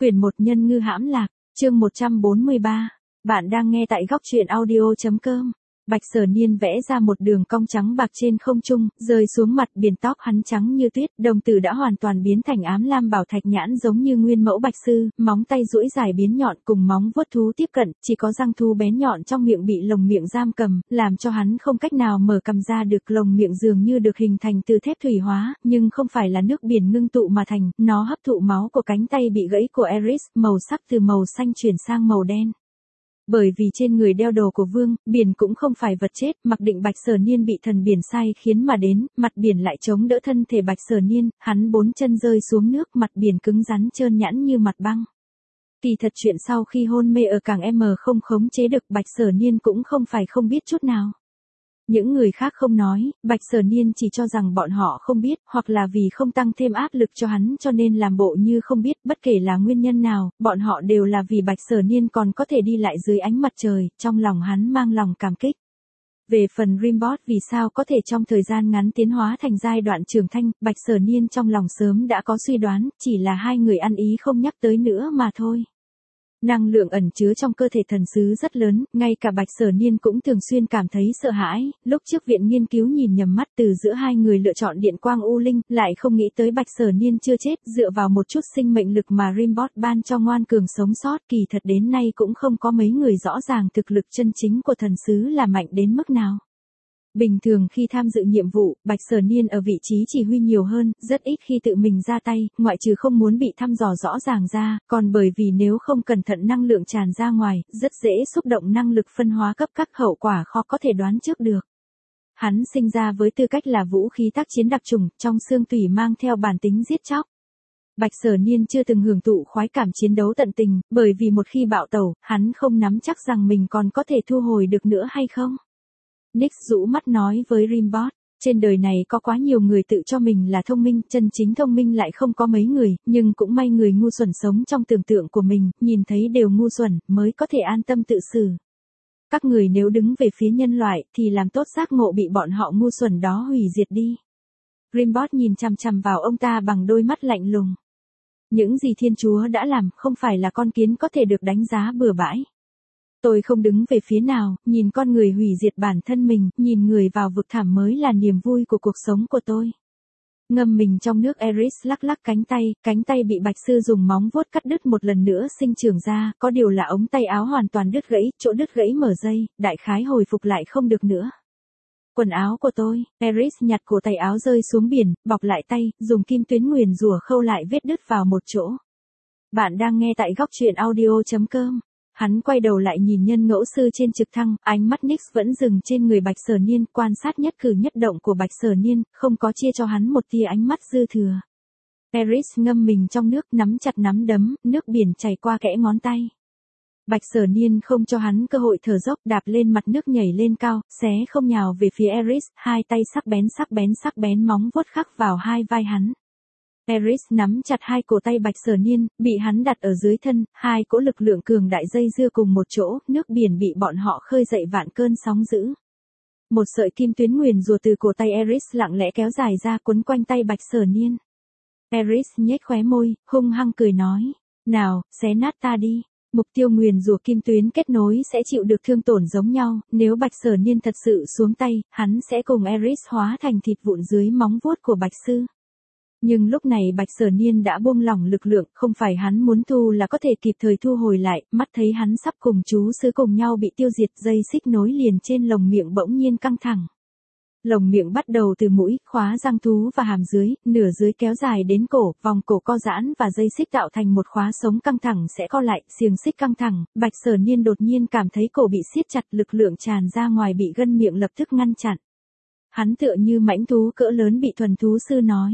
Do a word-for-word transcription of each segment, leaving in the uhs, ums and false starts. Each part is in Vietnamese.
Quyển một Nhân ngư hãm lạc, chương một trăm bốn mươi ba. Bạn đang nghe tại góc truyện audio.com. Bạch Sở Niên vẽ ra một đường cong trắng bạc trên không trung, rơi xuống mặt biển, tóc hắn trắng như tuyết, đồng tử đã hoàn toàn biến thành ám lam bảo thạch nhãn giống như nguyên mẫu bạch sư, móng tay duỗi dài biến nhọn cùng móng vuốt thú tiếp cận, chỉ có răng thú bén nhọn trong miệng bị lồng miệng giam cầm, làm cho hắn không cách nào mở cằm ra được. Lồng miệng dường như được hình thành từ thép thủy hóa, nhưng không phải là nước biển ngưng tụ mà thành, nó hấp thụ máu của cánh tay bị gãy của Ares, màu sắc từ màu xanh chuyển sang màu đen. Bởi vì trên người đeo đồ của vương, biển cũng không phải vật chết, mặc định Bạch Sở Niên bị thần biển sai khiến mà đến, mặt biển lại chống đỡ thân thể Bạch Sở Niên, hắn bốn chân rơi xuống nước, mặt biển cứng rắn trơn nhẵn như mặt băng. Kỳ thật chuyện sau khi hôn mê ở cảng M không khống chế được, Bạch Sở Niên cũng không phải không biết chút nào. Những người khác không nói, Bạch Sở Niên chỉ cho rằng bọn họ không biết, hoặc là vì không tăng thêm áp lực cho hắn cho nên làm bộ như không biết, bất kể là nguyên nhân nào, bọn họ đều là vì Bạch Sở Niên còn có thể đi lại dưới ánh mặt trời, trong lòng hắn mang lòng cảm kích. Về phần Rimbot vì sao có thể trong thời gian ngắn tiến hóa thành giai đoạn trưởng thành, Bạch Sở Niên trong lòng sớm đã có suy đoán, chỉ là hai người ăn ý không nhắc tới nữa mà thôi. Năng lượng ẩn chứa trong cơ thể thần sứ rất lớn, ngay cả Bạch Sở Niên cũng thường xuyên cảm thấy sợ hãi, lúc trước viện nghiên cứu nhìn nhầm mắt từ giữa hai người lựa chọn điện quang u linh, lại không nghĩ tới Bạch Sở Niên chưa chết, dựa vào một chút sinh mệnh lực mà Rimbot ban cho ngoan cường sống sót, kỳ thật đến nay cũng không có mấy người rõ ràng thực lực chân chính của thần sứ là mạnh đến mức nào. Bình thường khi tham dự nhiệm vụ, Bạch Sở Niên ở vị trí chỉ huy nhiều hơn, rất ít khi tự mình ra tay, ngoại trừ không muốn bị thăm dò rõ ràng ra, còn bởi vì nếu không cẩn thận năng lượng tràn ra ngoài, rất dễ xúc động năng lực phân hóa cấp các hậu quả khó có thể đoán trước được. Hắn sinh ra với tư cách là vũ khí tác chiến đặc trùng, trong xương tủy mang theo bản tính giết chóc. Bạch Sở Niên chưa từng hưởng thụ khoái cảm chiến đấu tận tình, bởi vì một khi bạo tẩu, hắn không nắm chắc rằng mình còn có thể thu hồi được nữa hay không. Nix rũ mắt nói với Rimbot, trên đời này có quá nhiều người tự cho mình là thông minh, chân chính thông minh lại không có mấy người, nhưng cũng may người ngu xuẩn sống trong tưởng tượng của mình, nhìn thấy đều ngu xuẩn, mới có thể an tâm tự xử. Các người nếu đứng về phía nhân loại, thì làm tốt giác ngộ bị bọn họ ngu xuẩn đó hủy diệt đi. Rimbot nhìn chằm chằm vào ông ta bằng đôi mắt lạnh lùng. Những gì Thiên Chúa đã làm, không phải là con kiến có thể được đánh giá bừa bãi. Tôi không đứng về phía nào, nhìn con người hủy diệt bản thân mình, nhìn người vào vực thẳm mới là niềm vui của cuộc sống của tôi. Ngâm mình trong nước, Ares lắc lắc cánh tay, cánh tay bị Bạch Sư dùng móng vuốt cắt đứt một lần nữa sinh trưởng ra, có điều là ống tay áo hoàn toàn đứt gãy, chỗ đứt gãy mở dây, đại khái hồi phục lại không được nữa. Quần áo của tôi, Ares nhặt cổ tay áo rơi xuống biển, bọc lại tay, dùng kim tuyến nguyền rủa khâu lại vết đứt vào một chỗ. Bạn đang nghe tại góc truyện audio.com. Hắn quay đầu lại nhìn nhân ngẫu sư trên trực thăng, ánh mắt Nix vẫn dừng trên người Bạch Sở Niên, quan sát nhất cử nhất động của Bạch Sở Niên, không có chia cho hắn một tia ánh mắt dư thừa. Ares ngâm mình trong nước, nắm chặt nắm đấm, nước biển chảy qua kẽ ngón tay. Bạch Sở Niên không cho hắn cơ hội thở dốc, đạp lên mặt nước nhảy lên cao, xé không nhào về phía Ares, hai tay sắc bén sắc bén sắc bén móng vuốt khắc vào hai vai hắn. Ares nắm chặt hai cổ tay Bạch Sở Niên, bị hắn đặt ở dưới thân, hai cỗ lực lượng cường đại dây dưa cùng một chỗ, nước biển bị bọn họ khơi dậy vạn cơn sóng dữ. Một sợi kim tuyến nguyền rùa từ cổ tay Ares lặng lẽ kéo dài ra quấn quanh tay Bạch Sở Niên. Ares nhếch khóe môi, hung hăng cười nói, nào, xé nát ta đi. Mục tiêu nguyền rùa kim tuyến kết nối sẽ chịu được thương tổn giống nhau, nếu Bạch Sở Niên thật sự xuống tay, hắn sẽ cùng Ares hóa thành thịt vụn dưới móng vuốt của Bạch Sư. Nhưng lúc này Bạch Sở Niên đã buông lỏng lực lượng, không phải hắn muốn thu là có thể kịp thời thu hồi lại, mắt thấy hắn sắp cùng chú sứ cùng nhau bị tiêu diệt, dây xích nối liền trên lồng miệng bỗng nhiên căng thẳng. Lồng miệng bắt đầu từ mũi, khóa răng thú và hàm dưới, nửa dưới kéo dài đến cổ, vòng cổ co giãn và dây xích tạo thành một khóa sống căng thẳng sẽ co lại, xiềng xích căng thẳng, Bạch Sở Niên đột nhiên cảm thấy cổ bị siết chặt, lực lượng tràn ra ngoài bị gân miệng lập tức ngăn chặn. Hắn tựa như mãnh thú cỡ lớn bị thuần thú sư nói.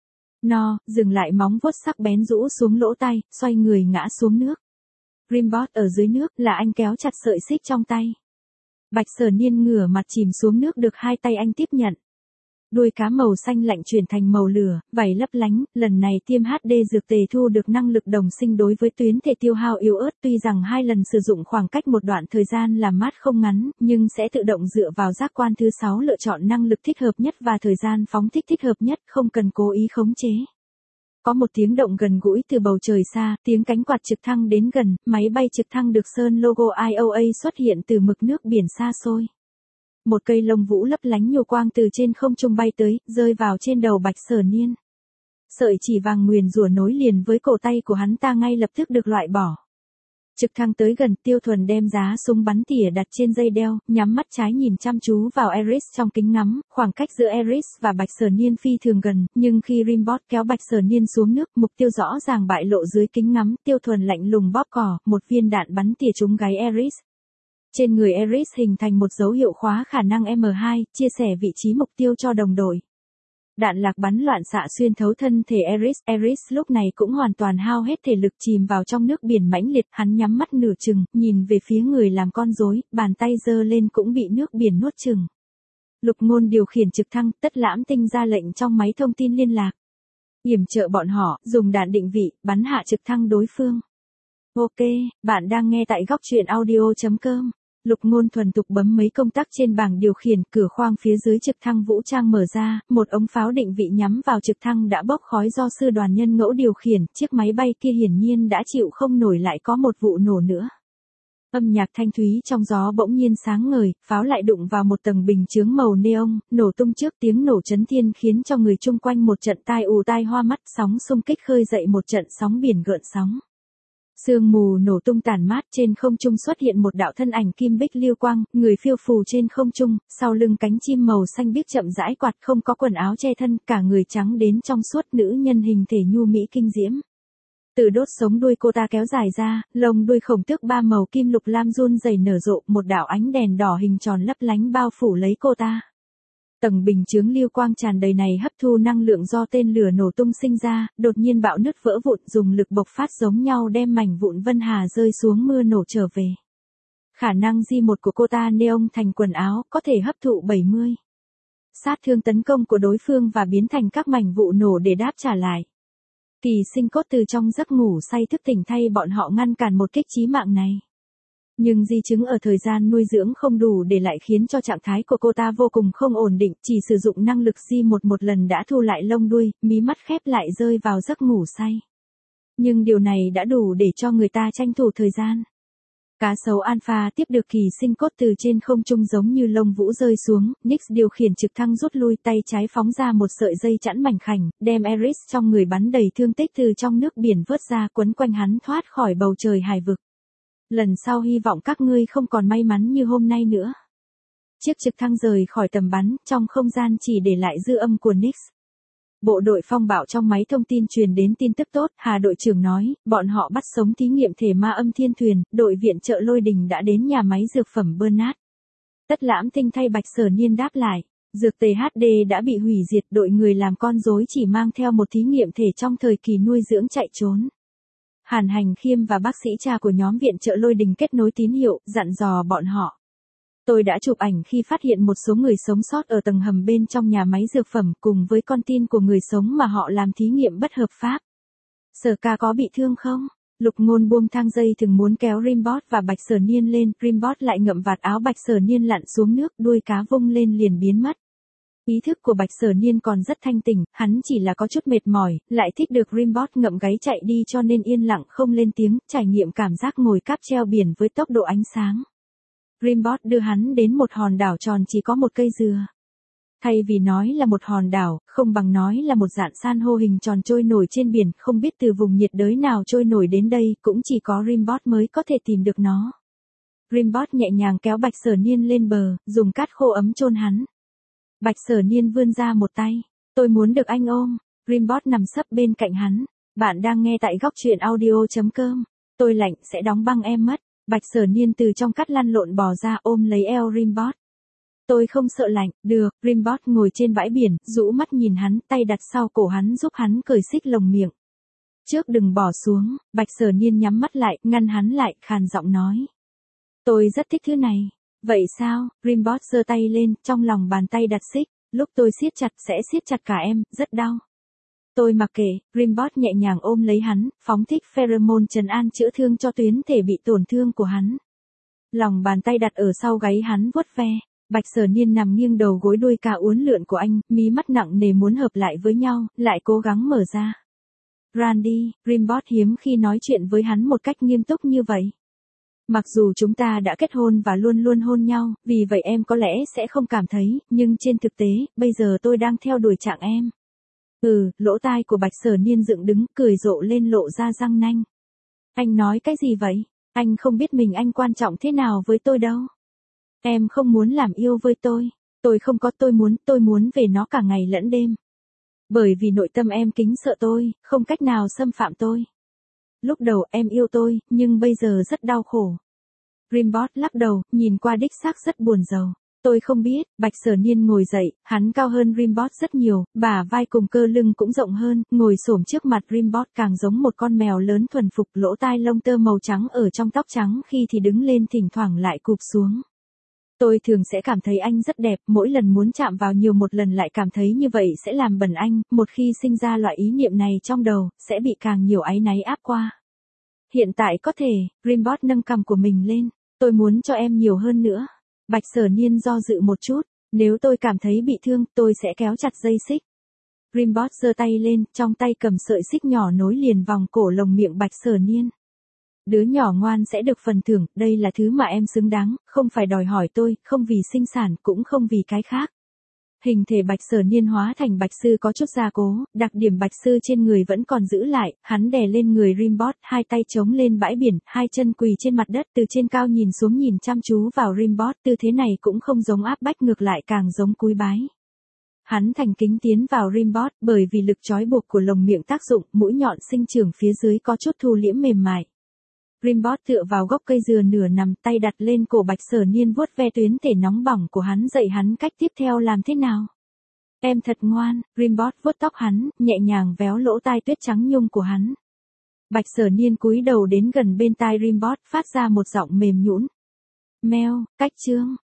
No, dừng lại móng vuốt sắc bén rũ xuống lỗ tai, xoay người ngã xuống nước. Rimbot ở dưới nước, là anh kéo chặt sợi xích trong tay. Bạch Sở Niên ngửa mặt chìm xuống nước, được hai tay anh tiếp nhận. Đuôi cá màu xanh lạnh chuyển thành màu lửa, vảy lấp lánh, lần này tiêm hát đê dược tề thu được năng lực đồng sinh đối với tuyến thể tiêu hao yếu ớt, tuy rằng hai lần sử dụng khoảng cách một đoạn thời gian làm mát không ngắn, nhưng sẽ tự động dựa vào giác quan thứ sáu lựa chọn năng lực thích hợp nhất và thời gian phóng thích thích hợp nhất, không cần cố ý khống chế. Có một tiếng động gần gũi từ bầu trời xa, tiếng cánh quạt trực thăng đến gần, máy bay trực thăng được sơn logo i o a xuất hiện từ mực nước biển xa xôi. Một cây lông vũ lấp lánh nhô quang từ trên không trung bay tới, rơi vào trên đầu Bạch Sở Niên. Sợi chỉ vàng nguyền rủa nối liền với cổ tay của hắn ta ngay lập tức được loại bỏ. Trực thăng tới gần, Tiêu Thuần đem giá súng bắn tỉa đặt trên dây đeo, nhắm mắt trái nhìn chăm chú vào Eris trong kính ngắm, khoảng cách giữa Eris và Bạch Sở Niên phi thường gần, nhưng khi Rimbot kéo Bạch Sở Niên xuống nước, mục tiêu rõ ràng bại lộ dưới kính ngắm, Tiêu Thuần lạnh lùng bóp cò, một viên đạn bắn tỉa trúng gáy Eris. Trên người Eris hình thành một dấu hiệu khóa khả năng M hai, chia sẻ vị trí mục tiêu cho đồng đội. Đạn lạc bắn loạn xạ xuyên thấu thân thể Eris, Eris lúc này cũng hoàn toàn hao hết thể lực chìm vào trong nước biển mãnh liệt, hắn nhắm mắt nửa chừng, nhìn về phía người làm con rối, bàn tay giơ lên cũng bị nước biển nuốt chừng. Lục Ngôn điều khiển trực thăng, Tất Lãm Tinh ra lệnh trong máy thông tin liên lạc. Yểm trợ bọn họ, dùng đạn định vị, bắn hạ trực thăng đối phương. Ok, bạn đang nghe tại góc truyện audio chấm com. Lục Ngôn thuần tục bấm mấy công tắc trên bảng điều khiển, cửa khoang phía dưới trực thăng vũ trang mở ra, một ống pháo định vị nhắm vào trực thăng đã bốc khói do sư đoàn nhân ngẫu điều khiển, chiếc máy bay kia hiển nhiên đã chịu không nổi lại có một vụ nổ nữa. Âm nhạc thanh thúy trong gió bỗng nhiên sáng ngời, pháo lại đụng vào một tầng bình chướng màu neon, nổ tung trước tiếng nổ chấn thiên khiến cho người chung quanh một trận tai ù tai hoa mắt, sóng xung kích khơi dậy một trận sóng biển gợn sóng. Sương mù nổ tung tàn mát, trên không trung xuất hiện một đạo thân ảnh kim bích lưu quang, người phiêu phù trên không trung, sau lưng cánh chim màu xanh biếc chậm rãi quạt, không có quần áo che thân, cả người trắng đến trong suốt, nữ nhân hình thể nhu mỹ kinh diễm. Từ đốt sống đuôi cô ta kéo dài ra, lông đuôi khổng tước ba màu kim lục lam run rẩy nở rộ, một đạo ánh đèn đỏ hình tròn lấp lánh bao phủ lấy cô ta. Tầng bình chướng lưu quang tràn đầy này hấp thu năng lượng do tên lửa nổ tung sinh ra, đột nhiên bạo nứt vỡ vụn, dùng lực bộc phát giống nhau đem mảnh vụn vân hà rơi xuống mưa nổ trở về. Khả năng G một của cô ta neon thành quần áo, có thể hấp thụ bảy mươi. Sát thương tấn công của đối phương và biến thành các mảnh vụ nổ để đáp trả lại. Kỳ Sinh Cốt từ trong giấc ngủ say thức tỉnh thay bọn họ ngăn cản một kích chí mạng này. Nhưng di chứng ở thời gian nuôi dưỡng không đủ để lại khiến cho trạng thái của cô ta vô cùng không ổn định, chỉ sử dụng năng lực G một một lần đã thu lại lông đuôi, mí mắt khép lại rơi vào giấc ngủ say. Nhưng điều này đã đủ để cho người ta tranh thủ thời gian. Cá sấu Alpha tiếp được Kỳ Sinh Cốt từ trên không trung giống như lông vũ rơi xuống, Nix điều khiển trực thăng rút lui, tay trái phóng ra một sợi dây chẵn mảnh khảnh, đem Eris trong người bắn đầy thương tích từ trong nước biển vớt ra, quấn quanh hắn thoát khỏi bầu trời hải vực. Lần sau hy vọng các ngươi không còn may mắn như hôm nay nữa. Chiếc trực thăng rời khỏi tầm bắn, trong không gian chỉ để lại dư âm của Nix. Bộ đội phong bạo trong máy thông tin truyền đến tin tức tốt, Hà đội trưởng nói, bọn họ bắt sống thí nghiệm thể ma âm thiên thuyền, đội viện trợ Lôi Đình đã đến nhà máy dược phẩm Bernard. Tất Lãm Tinh thay Bạch Sở Niên đáp lại, dược tê hát đê đã bị hủy diệt, đội người làm con rối chỉ mang theo một thí nghiệm thể trong thời kỳ nuôi dưỡng chạy trốn. Hàn Hành Khiêm và bác sĩ cha của nhóm viện trợ Lôi Đình kết nối tín hiệu, dặn dò bọn họ. Tôi đã chụp ảnh khi phát hiện một số người sống sót ở tầng hầm bên trong nhà máy dược phẩm cùng với con tin của người sống mà họ làm thí nghiệm bất hợp pháp. Sở ca có bị thương không? Lục Ngôn buông thang dây thường muốn kéo Rimbot và Bạch Sở Niên lên, Rimbot lại ngậm vạt áo Bạch Sở Niên lặn xuống nước, đuôi cá vung lên liền biến mất. Ý thức của Bạch Sở Niên còn rất thanh tỉnh, hắn chỉ là có chút mệt mỏi, lại thích được Rimbot ngậm gáy chạy đi cho nên yên lặng không lên tiếng, trải nghiệm cảm giác ngồi cáp treo biển với tốc độ ánh sáng. Rimbot đưa hắn đến một hòn đảo tròn chỉ có một cây dừa. Thay vì nói là một hòn đảo, không bằng nói là một dạn san hô hình tròn trôi nổi trên biển, không biết từ vùng nhiệt đới nào trôi nổi đến đây, cũng chỉ có Rimbot mới có thể tìm được nó. Rimbot nhẹ nhàng kéo Bạch Sở Niên lên bờ, dùng cát khô ấm chôn hắn. Bạch Sở Niên vươn ra một tay, tôi muốn được anh ôm. Rimbot nằm sấp bên cạnh hắn. Bạn đang nghe tại góc truyện audio chấm com. Tôi lạnh sẽ đóng băng em mất. Bạch Sở Niên từ trong cát lăn lộn bò ra ôm lấy eo Rimbot. Tôi không sợ lạnh, được. Rimbot ngồi trên bãi biển, rũ mắt nhìn hắn, tay đặt sau cổ hắn giúp hắn cởi xích lồng miệng. Trước đừng bỏ xuống. Bạch Sở Niên nhắm mắt lại, ngăn hắn lại, khàn giọng nói. Tôi rất thích thứ này. Vậy sao? Rimbot giơ tay lên, trong lòng bàn tay đặt xích. Lúc tôi siết chặt sẽ siết chặt cả em, rất đau. Tôi mặc kệ. Rimbot nhẹ nhàng ôm lấy hắn, phóng thích pheromone trấn an chữa thương cho tuyến thể bị tổn thương của hắn. Lòng bàn tay đặt ở sau gáy hắn vuốt ve. Bạch Sở Niên nằm nghiêng đầu gối đuôi cá uốn lượn của anh, mí mắt nặng nề muốn hợp lại với nhau, lại cố gắng mở ra. Randy, Rimbot hiếm khi nói chuyện với hắn một cách nghiêm túc như vậy. Mặc dù chúng ta đã kết hôn và luôn luôn hôn nhau, vì vậy em có lẽ sẽ không cảm thấy, nhưng trên thực tế, bây giờ tôi đang theo đuổi trạng em. Ừ, lỗ tai của Bạch Sở Niên dựng đứng, cười rộ lên lộ ra răng nanh. Anh nói cái gì vậy? Anh không biết mình anh quan trọng thế nào với tôi đâu. Em không muốn làm yêu với tôi. Tôi không có tôi muốn, tôi muốn về nó cả ngày lẫn đêm. Bởi vì nội tâm em kính sợ tôi, không cách nào xâm phạm tôi. Lúc đầu em yêu tôi, nhưng bây giờ rất đau khổ. Rimbot lắc đầu, nhìn qua đích xác rất buồn rầu. Tôi không biết, Bạch Sở Niên ngồi dậy, hắn cao hơn Rimbot rất nhiều, bả vai cùng cơ lưng cũng rộng hơn, ngồi xổm trước mặt Rimbot càng giống một con mèo lớn thuần phục, lỗ tai lông tơ màu trắng ở trong tóc trắng khi thì đứng lên thỉnh thoảng lại cụp xuống. Tôi thường sẽ cảm thấy anh rất đẹp, mỗi lần muốn chạm vào nhiều một lần lại cảm thấy như vậy sẽ làm bẩn anh, một khi sinh ra loại ý niệm này trong đầu, sẽ bị càng nhiều áy náy áp qua. Hiện tại có thể, Rimbot nâng cằm của mình lên, tôi muốn cho em nhiều hơn nữa. Bạch Sở Niên do dự một chút, nếu tôi cảm thấy bị thương, tôi sẽ kéo chặt dây xích. Rimbot giơ tay lên, trong tay cầm sợi xích nhỏ nối liền vòng cổ lồng miệng Bạch Sở Niên. Đứa nhỏ ngoan sẽ được phần thưởng, đây là thứ mà em xứng đáng, không phải đòi hỏi tôi, không vì sinh sản, cũng không vì cái khác. Hình thể Bạch Sở Niên hóa thành bạch sư có chút gia cố, đặc điểm bạch sư trên người vẫn còn giữ lại, hắn đè lên người Rimbot, hai tay chống lên bãi biển, hai chân quỳ trên mặt đất từ trên cao nhìn xuống nhìn chăm chú vào Rimbot, tư thế này cũng không giống áp bách ngược lại càng giống cúi bái. Hắn thành kính tiến vào Rimbot, bởi vì lực trói buộc của lồng miệng tác dụng, mũi nhọn sinh trưởng phía dưới có chút thu liễm mềm mại. Rimbot tựa vào gốc cây dừa nửa nằm, tay đặt lên cổ Bạch Sở Niên vuốt ve tuyến thể nóng bỏng của hắn, dạy hắn cách tiếp theo làm thế nào. Em thật ngoan, Rimbot vuốt tóc hắn, nhẹ nhàng véo lỗ tai tuyết trắng nhung của hắn. Bạch Sở Niên cúi đầu đến gần bên tai Rimbot, phát ra một giọng mềm nhũn. Meo, cách chương.